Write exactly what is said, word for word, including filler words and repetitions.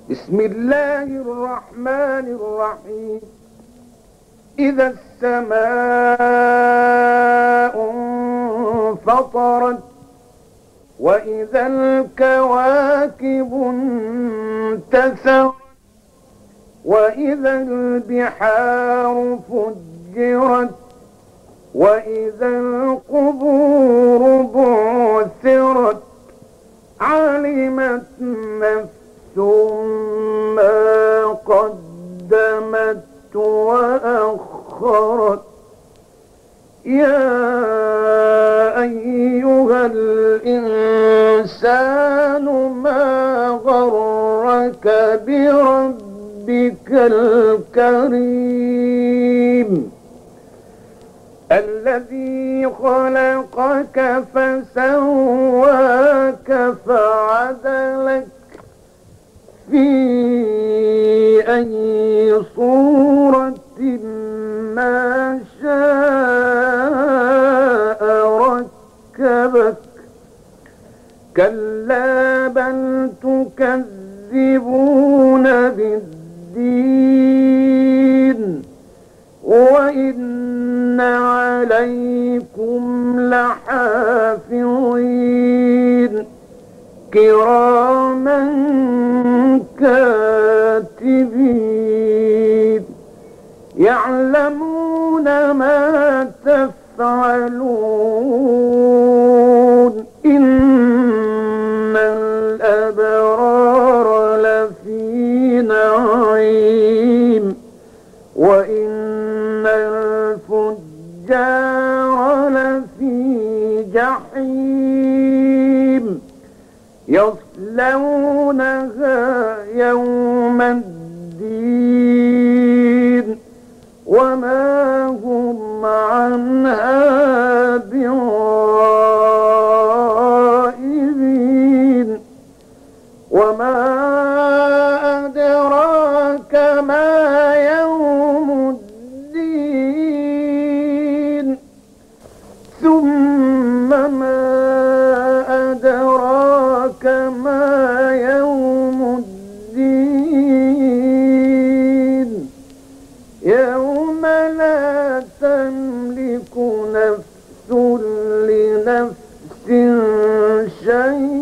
بسم الله الرحمن الرحيم. إذا السماء انفطرت وإذا الكواكب انتثرت وإذا البحار فجرت وإذا القبور بعثرت علمت نفس ما قدمت وأخرت. يا أيها الإنسان ما غرك بربك الكريم الذي خلقك فسواك فعدلك في أي صورة ما شاء ركبك. كلا بل تكذبون بالدين وإن عليكم لحافظين كراما كاتبين يعلمون ما تفعلون. إن الأبرار لفي نعيم وإن الفجار لفي جحيم يصلونها يوم الدين وما هم عنها بغائبين. وما أدراك ما يوم الدين ثم ما أدراك ما يوم الدين يوم لا تملك نفس لنفس شيئا